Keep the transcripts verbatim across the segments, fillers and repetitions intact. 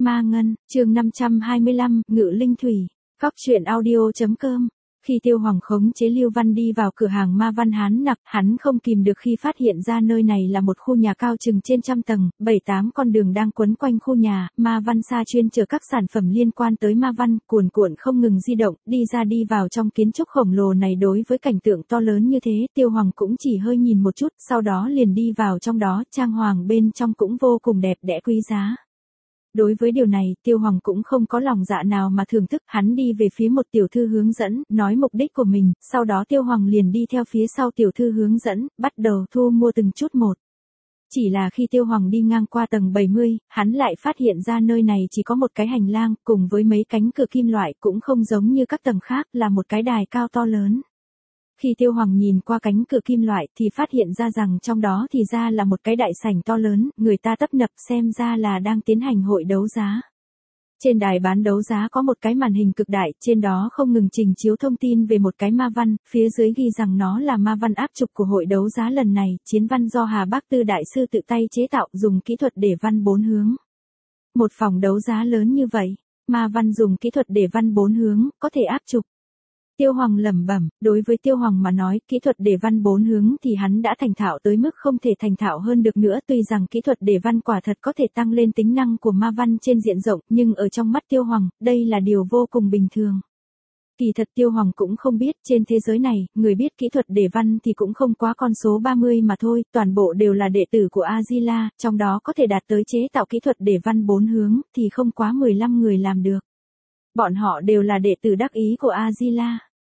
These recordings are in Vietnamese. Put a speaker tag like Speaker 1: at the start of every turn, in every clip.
Speaker 1: Ma Ngân, chương năm trăm hai mươi lăm, Ngự Linh Thủy, Cóc truyện audio.com. Khi Tiêu Hoàng khống chế Lưu Văn đi vào cửa hàng Ma Văn Hán Nặc, hắn không kìm được khi phát hiện ra nơi này là một khu nhà cao chừng trên trăm tầng, bảy tám con đường đang quấn quanh khu nhà, Ma Văn Sa chuyên chở các sản phẩm liên quan tới Ma Văn, cuồn cuộn không ngừng di động, đi ra đi vào trong kiến trúc khổng lồ này. Đối với cảnh tượng to lớn như thế, Tiêu Hoàng cũng chỉ hơi nhìn một chút, sau đó liền đi vào trong đó, trang hoàng bên trong cũng vô cùng đẹp đẽ quý giá. Đối với điều này, Tiêu Hoàng cũng không có lòng dạ nào mà thưởng thức, hắn đi về phía một tiểu thư hướng dẫn, nói mục đích của mình, sau đó Tiêu Hoàng liền đi theo phía sau tiểu thư hướng dẫn, bắt đầu thu mua từng chút một. Chỉ là khi Tiêu Hoàng đi ngang qua tầng bảy mươi, hắn lại phát hiện ra nơi này chỉ có một cái hành lang, cùng với mấy cánh cửa kim loại cũng không giống như các tầng khác, là một cái đài cao to lớn. Khi Tiêu Hoàng nhìn qua cánh cửa kim loại thì phát hiện ra rằng trong đó thì ra là một cái đại sảnh to lớn, người ta tấp nập xem ra là đang tiến hành hội đấu giá. Trên đài bán đấu giá có một cái màn hình cực đại, trên đó không ngừng trình chiếu thông tin về một cái ma văn, phía dưới ghi rằng nó là ma văn áp trục của hội đấu giá lần này, chiến văn do Hà Bác Tư đại sư tự tay chế tạo, dùng kỹ thuật để văn bốn hướng. Một phòng đấu giá lớn như vậy, ma văn dùng kỹ thuật để văn bốn hướng, có thể áp trục. Tiêu Hoàng lẩm bẩm, đối với Tiêu Hoàng mà nói, kỹ thuật để văn bốn hướng thì hắn đã thành thạo tới mức không thể thành thạo hơn được nữa, tuy rằng kỹ thuật để văn quả thật có thể tăng lên tính năng của ma văn trên diện rộng, nhưng ở trong mắt Tiêu Hoàng, đây là điều vô cùng bình thường. Kỳ thật Tiêu Hoàng cũng không biết, trên thế giới này, người biết kỹ thuật để văn thì cũng không quá con số ba mươi mà thôi, toàn bộ đều là đệ tử của A-di-la, trong đó có thể đạt tới chế tạo kỹ thuật để văn bốn hướng, thì không quá mười lăm người làm được. Bọn họ đều là đệ tử đắc ý của A-di-la.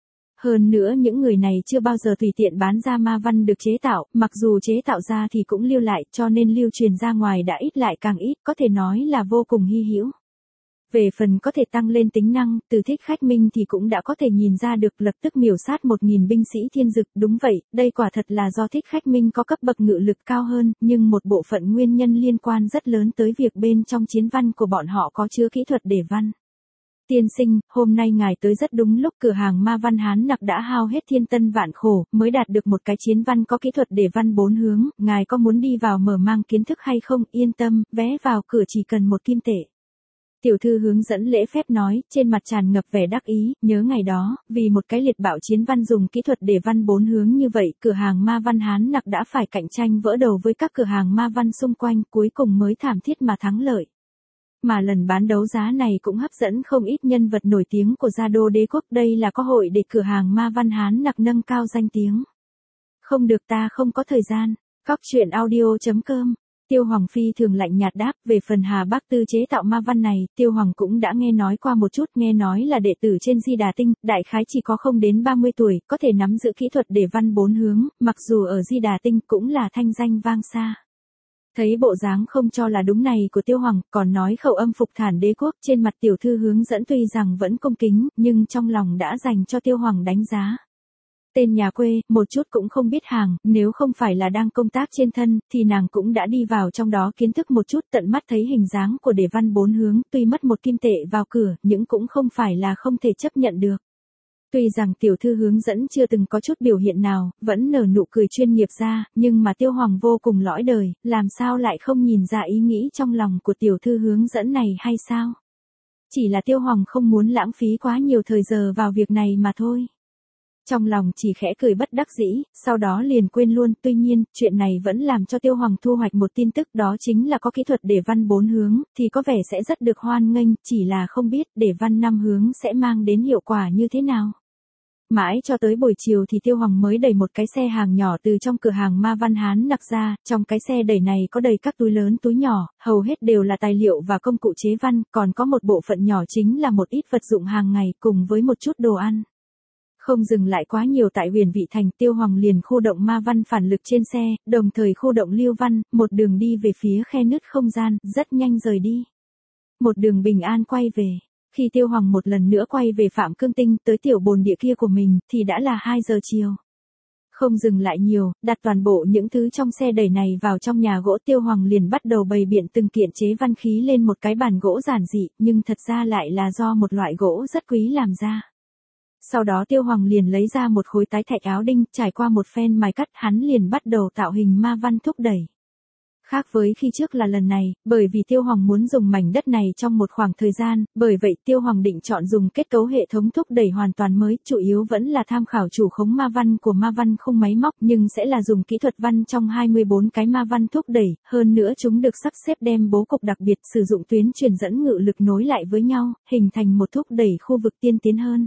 Speaker 1: Hơn nữa những người này chưa bao giờ tùy tiện bán ra ma văn được chế tạo, mặc dù chế tạo ra thì cũng lưu lại, cho nên lưu truyền ra ngoài đã ít lại càng ít, có thể nói là vô cùng hy hữu. Về phần có thể tăng lên tính năng, từ Thích Khách Minh thì cũng đã có thể nhìn ra được, lập tức miểu sát một nghìn binh sĩ thiên dực, đúng vậy, đây quả thật là do Thích Khách Minh có cấp bậc ngự lực cao hơn, nhưng một bộ phận nguyên nhân liên quan rất lớn tới việc bên trong chiến văn của bọn họ có chứa kỹ thuật để văn. Tiên sinh, hôm nay ngài tới rất đúng lúc, cửa hàng Ma Văn Hán Nặc đã hao hết thiên tân vạn khổ, mới đạt được một cái chiến văn có kỹ thuật để văn bốn hướng, ngài có muốn đi vào mở mang kiến thức hay không? Yên tâm, vé vào cửa chỉ cần một kim tệ. Tiểu thư hướng dẫn lễ phép nói, trên mặt tràn ngập vẻ đắc ý, nhớ ngày đó, vì một cái liệt bạo chiến văn dùng kỹ thuật để văn bốn hướng như vậy, cửa hàng Ma Văn Hán Nặc đã phải cạnh tranh vỡ đầu với các cửa hàng ma văn xung quanh, cuối cùng mới thảm thiết mà thắng lợi. Mà lần bán đấu giá này cũng hấp dẫn không ít nhân vật nổi tiếng của Gia Đô Đế quốc, đây là cơ hội để cửa hàng Ma Văn Hán Nặc nâng cao danh tiếng. Không được, ta không có thời gian. Cóc truyện audio.com. Tiêu Hoàng phi thường lạnh nhạt đáp, về phần Hà Bác Tư chế tạo ma văn này, Tiêu Hoàng cũng đã nghe nói qua một chút, nghe nói là đệ tử trên Di Đà Tinh, đại khái chỉ có không đến ba mươi tuổi, có thể nắm giữ kỹ thuật để văn bốn hướng, mặc dù ở Di Đà Tinh cũng là thanh danh vang xa. Thấy bộ dáng không cho là đúng này của Tiêu Hoàng, còn nói khẩu âm phục thản đế quốc, trên mặt tiểu thư hướng dẫn tuy rằng vẫn cung kính, nhưng trong lòng đã dành cho Tiêu Hoàng đánh giá. Tên nhà quê, một chút cũng không biết hàng, nếu không phải là đang công tác trên thân, thì nàng cũng đã đi vào trong đó kiến thức một chút, tận mắt thấy hình dáng của đề văn bốn hướng, tuy mất một kim tệ vào cửa, nhưng cũng không phải là không thể chấp nhận được. Tuy rằng tiểu thư hướng dẫn chưa từng có chút biểu hiện nào, vẫn nở nụ cười chuyên nghiệp ra, nhưng mà Tiêu Hoàng vô cùng lõi đời, làm sao lại không nhìn ra ý nghĩ trong lòng của tiểu thư hướng dẫn này hay sao? Chỉ là Tiêu Hoàng không muốn lãng phí quá nhiều thời giờ vào việc này mà thôi. Trong lòng chỉ khẽ cười bất đắc dĩ, sau đó liền quên luôn, tuy nhiên, chuyện này vẫn làm cho Tiêu Hoàng thu hoạch một tin tức, đó chính là có kỹ thuật để văn bốn hướng, thì có vẻ sẽ rất được hoan nghênh, chỉ là không biết để văn năm hướng sẽ mang đến hiệu quả như thế nào. Mãi cho tới buổi chiều thì Tiêu Hoàng mới đẩy một cái xe hàng nhỏ từ trong cửa hàng Ma Văn Hán Nặc ra, trong cái xe đẩy này có đầy các túi lớn túi nhỏ, hầu hết đều là tài liệu và công cụ chế văn, còn có một bộ phận nhỏ chính là một ít vật dụng hàng ngày cùng với một chút đồ ăn. Không dừng lại quá nhiều tại Huyền Vị Thành, Tiêu Hoàng liền khu động ma văn phản lực trên xe, đồng thời khu động lưu văn, một đường đi về phía khe nứt không gian, rất nhanh rời đi. Một đường bình an quay về. Khi Tiêu Hoàng một lần nữa quay về Phạm Cương Tinh, tới tiểu bồn địa kia của mình, thì đã là hai giờ chiều. Không dừng lại nhiều, đặt toàn bộ những thứ trong xe đẩy này vào trong nhà gỗ, Tiêu Hoàng liền bắt đầu bày biện từng kiện chế văn khí lên một cái bàn gỗ giản dị, nhưng thật ra lại là do một loại gỗ rất quý làm ra. Sau đó Tiêu Hoàng liền lấy ra một khối tái thạch áo đinh, trải qua một phen mài cắt, hắn liền bắt đầu tạo hình ma văn thúc đẩy. Khác với khi trước là lần này, bởi vì Tiêu Hoàng muốn dùng mảnh đất này trong một khoảng thời gian, bởi vậy Tiêu Hoàng định chọn dùng kết cấu hệ thống thúc đẩy hoàn toàn mới, chủ yếu vẫn là tham khảo chủ khống ma văn của ma văn khung máy móc, nhưng sẽ là dùng kỹ thuật văn trong hai mươi bốn cái ma văn thúc đẩy, hơn nữa chúng được sắp xếp đem bố cục đặc biệt sử dụng tuyến truyền dẫn ngự lực nối lại với nhau, hình thành một thúc đẩy khu vực tiên tiến hơn.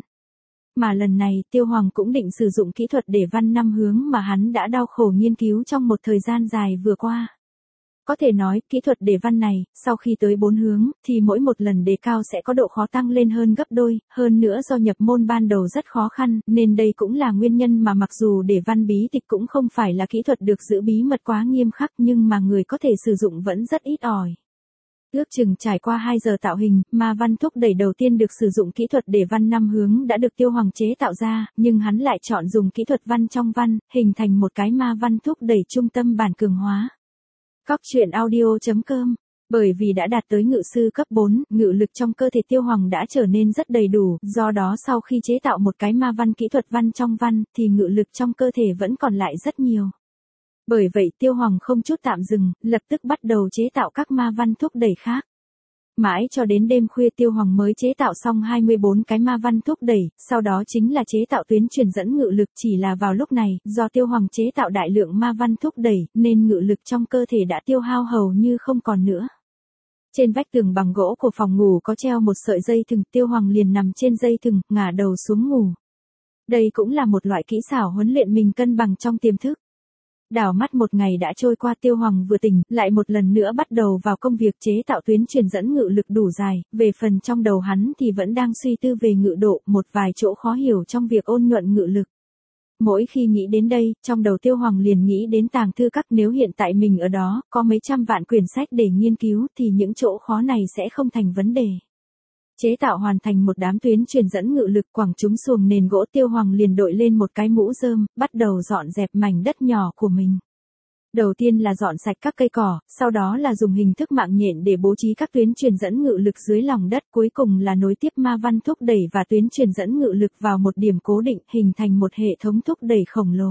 Speaker 1: Mà lần này, Tiêu Hoàng cũng định sử dụng kỹ thuật để văn năm hướng mà hắn đã đau khổ nghiên cứu trong một thời gian dài vừa qua. Có thể nói, kỹ thuật đề văn này, sau khi tới bốn hướng, thì mỗi một lần đề cao sẽ có độ khó tăng lên hơn gấp đôi, hơn nữa do nhập môn ban đầu rất khó khăn, nên đây cũng là nguyên nhân mà mặc dù đề văn bí tịch cũng không phải là kỹ thuật được giữ bí mật quá nghiêm khắc nhưng mà người có thể sử dụng vẫn rất ít ỏi. Ước chừng trải qua hai giờ tạo hình, ma văn thúc đẩy đầu tiên được sử dụng kỹ thuật đề văn năm hướng đã được Tiêu Hoàng chế tạo ra, nhưng hắn lại chọn dùng kỹ thuật văn trong văn, hình thành một cái ma văn thúc đẩy trung tâm bản cường hóa. Cóc truyện audio chấm com. Bởi vì đã đạt tới ngự sư cấp bốn, ngự lực trong cơ thể Tiêu Hoàng đã trở nên rất đầy đủ, do đó sau khi chế tạo một cái ma văn kỹ thuật văn trong văn, thì ngự lực trong cơ thể vẫn còn lại rất nhiều. Bởi vậy Tiêu Hoàng không chút tạm dừng, lập tức bắt đầu chế tạo các ma văn thúc đẩy khác. Mãi cho đến đêm khuya Tiêu Hoàng mới chế tạo xong hai mươi bốn cái ma văn thúc đẩy, sau đó chính là chế tạo tuyến truyền dẫn ngự lực, chỉ là vào lúc này, do Tiêu Hoàng chế tạo đại lượng ma văn thúc đẩy, nên ngự lực trong cơ thể đã tiêu hao hầu như không còn nữa. Trên vách tường bằng gỗ của phòng ngủ có treo một sợi dây thừng, Tiêu Hoàng liền nằm trên dây thừng, ngả đầu xuống ngủ. Đây cũng là một loại kỹ xảo huấn luyện mình cân bằng trong tiềm thức. Đảo mắt một ngày đã trôi qua, Tiêu Hoàng vừa tỉnh, lại một lần nữa bắt đầu vào công việc chế tạo tuyến truyền dẫn ngự lực đủ dài, về phần trong đầu hắn thì vẫn đang suy tư về ngự độ, một vài chỗ khó hiểu trong việc ôn nhuận ngự lực. Mỗi khi nghĩ đến đây, trong đầu Tiêu Hoàng liền nghĩ đến tàng thư các, nếu hiện tại mình ở đó, có mấy trăm vạn quyển sách để nghiên cứu thì những chỗ khó này sẽ không thành vấn đề. Chế tạo hoàn thành một đám tuyến truyền dẫn ngự lực quẳng chúng xuồng nền gỗ, Tiêu Hoàng liền đội lên một cái mũ rơm, bắt đầu dọn dẹp mảnh đất nhỏ của mình. Đầu tiên là dọn sạch các cây cỏ, sau đó là dùng hình thức mạng nhện để bố trí các tuyến truyền dẫn ngự lực dưới lòng đất, cuối cùng là nối tiếp ma văn thúc đẩy và tuyến truyền dẫn ngự lực vào một điểm cố định, hình thành một hệ thống thúc đẩy khổng lồ.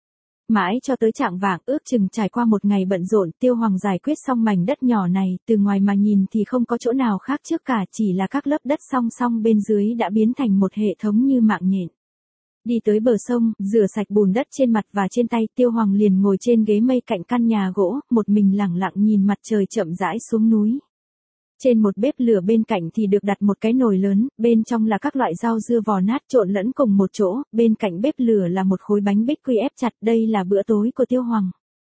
Speaker 1: Mãi cho tới chạng vạng, ước chừng trải qua một ngày bận rộn, Tiêu Hoàng giải quyết xong mảnh đất nhỏ này, từ ngoài mà nhìn thì không có chỗ nào khác trước cả, chỉ là các lớp đất song song bên dưới đã biến thành một hệ thống như mạng nhện. Đi tới bờ sông, rửa sạch bùn đất trên mặt và trên tay, Tiêu Hoàng liền ngồi trên ghế mây cạnh căn nhà gỗ, một mình lặng lặng nhìn mặt trời chậm rãi xuống núi. Trên một bếp lửa bên cạnh thì được đặt một cái nồi lớn, bên trong là các loại rau dưa vò nát trộn lẫn cùng một chỗ, bên cạnh bếp lửa là một khối bánh bích quy ép chặt, đây là bữa tối của Tiêu Hoàng.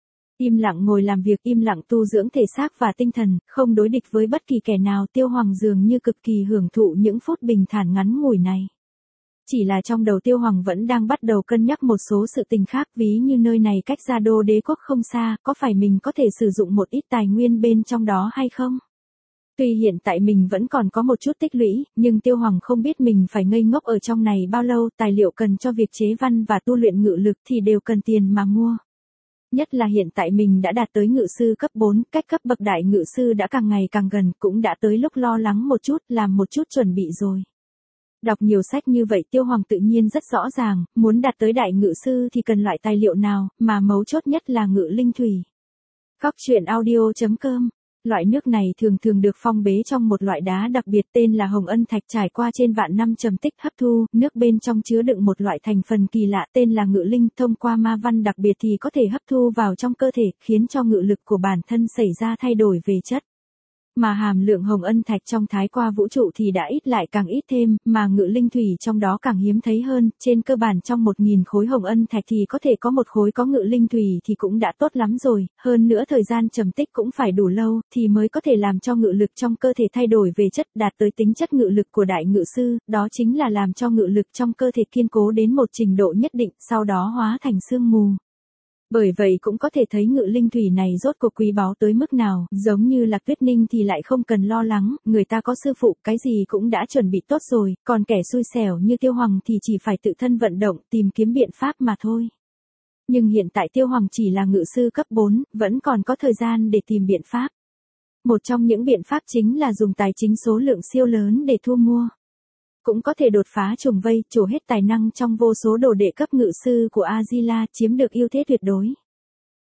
Speaker 1: Im lặng ngồi làm việc, im lặng tu dưỡng thể xác và tinh thần, không đối địch với bất kỳ kẻ nào, Tiêu Hoàng dường như cực kỳ hưởng thụ những phút bình thản ngắn ngủi này. Chỉ là trong đầu Tiêu Hoàng vẫn đang bắt đầu cân nhắc một số sự tình khác, ví như nơi này cách Gia Đô đế quốc không xa, có phải mình có thể sử dụng một ít tài nguyên bên trong đó hay không? Tuy hiện tại mình vẫn còn có một chút tích lũy, nhưng Tiêu Hoàng không biết mình phải ngây ngốc ở trong này bao lâu, tài liệu cần cho việc chế văn và tu luyện ngự lực thì đều cần tiền mà mua. Nhất là hiện tại mình đã đạt tới ngự sư cấp bốn, cách cấp bậc đại ngự sư đã càng ngày càng gần, cũng đã tới lúc lo lắng một chút, làm một chút chuẩn bị rồi. Đọc nhiều sách như vậy Tiêu Hoàng tự nhiên rất rõ ràng, muốn đạt tới đại ngự sư thì cần loại tài liệu nào, mà mấu chốt nhất là ngự linh thủy. Cóc truyện audio chấm com. Loại nước này thường thường được phong bế trong một loại đá đặc biệt tên là Hồng Ân Thạch, trải qua trên vạn năm trầm tích hấp thu, nước bên trong chứa đựng một loại thành phần kỳ lạ tên là ngự linh, thông qua ma văn đặc biệt thì có thể hấp thu vào trong cơ thể, khiến cho ngự lực của bản thân xảy ra thay đổi về chất. Mà hàm lượng Hồng Ân Thạch trong thái qua vũ trụ thì đã ít lại càng ít thêm, mà ngự linh thủy trong đó càng hiếm thấy hơn, trên cơ bản trong một nghìn khối Hồng Ân Thạch thì có thể có một khối có ngự linh thủy thì cũng đã tốt lắm rồi, hơn nữa thời gian trầm tích cũng phải đủ lâu, thì mới có thể làm cho ngự lực trong cơ thể thay đổi về chất, đạt tới tính chất ngự lực của đại ngự sư, đó chính là làm cho ngự lực trong cơ thể kiên cố đến một trình độ nhất định, sau đó hóa thành sương mù. Bởi vậy cũng có thể thấy ngự linh thủy này rốt cuộc quý báu tới mức nào, giống như Lạc Tuyết Ninh thì lại không cần lo lắng, người ta có sư phụ, cái gì cũng đã chuẩn bị tốt rồi, còn kẻ xui xẻo như Tiêu Hoàng thì chỉ phải tự thân vận động, tìm kiếm biện pháp mà thôi. Nhưng hiện tại Tiêu Hoàng chỉ là ngự sư cấp bốn, vẫn còn có thời gian để tìm biện pháp. Một trong những biện pháp chính là dùng tài chính số lượng siêu lớn để thu mua. Cũng có thể đột phá trùng vây, trổ hết tài năng trong vô số đồ đệ cấp ngự sư của Azila, chiếm được ưu thế tuyệt đối.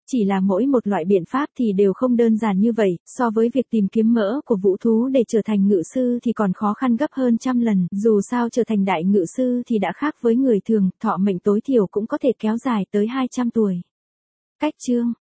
Speaker 1: Chỉ là mỗi một loại biện pháp thì đều không đơn giản như vậy, so với việc tìm kiếm mỡ của vũ thú để trở thành ngự sư thì còn khó khăn gấp hơn trăm lần, dù sao trở thành đại ngự sư thì đã khác với người thường, thọ mệnh tối thiểu cũng có thể kéo dài tới hai trăm tuổi. Cách chương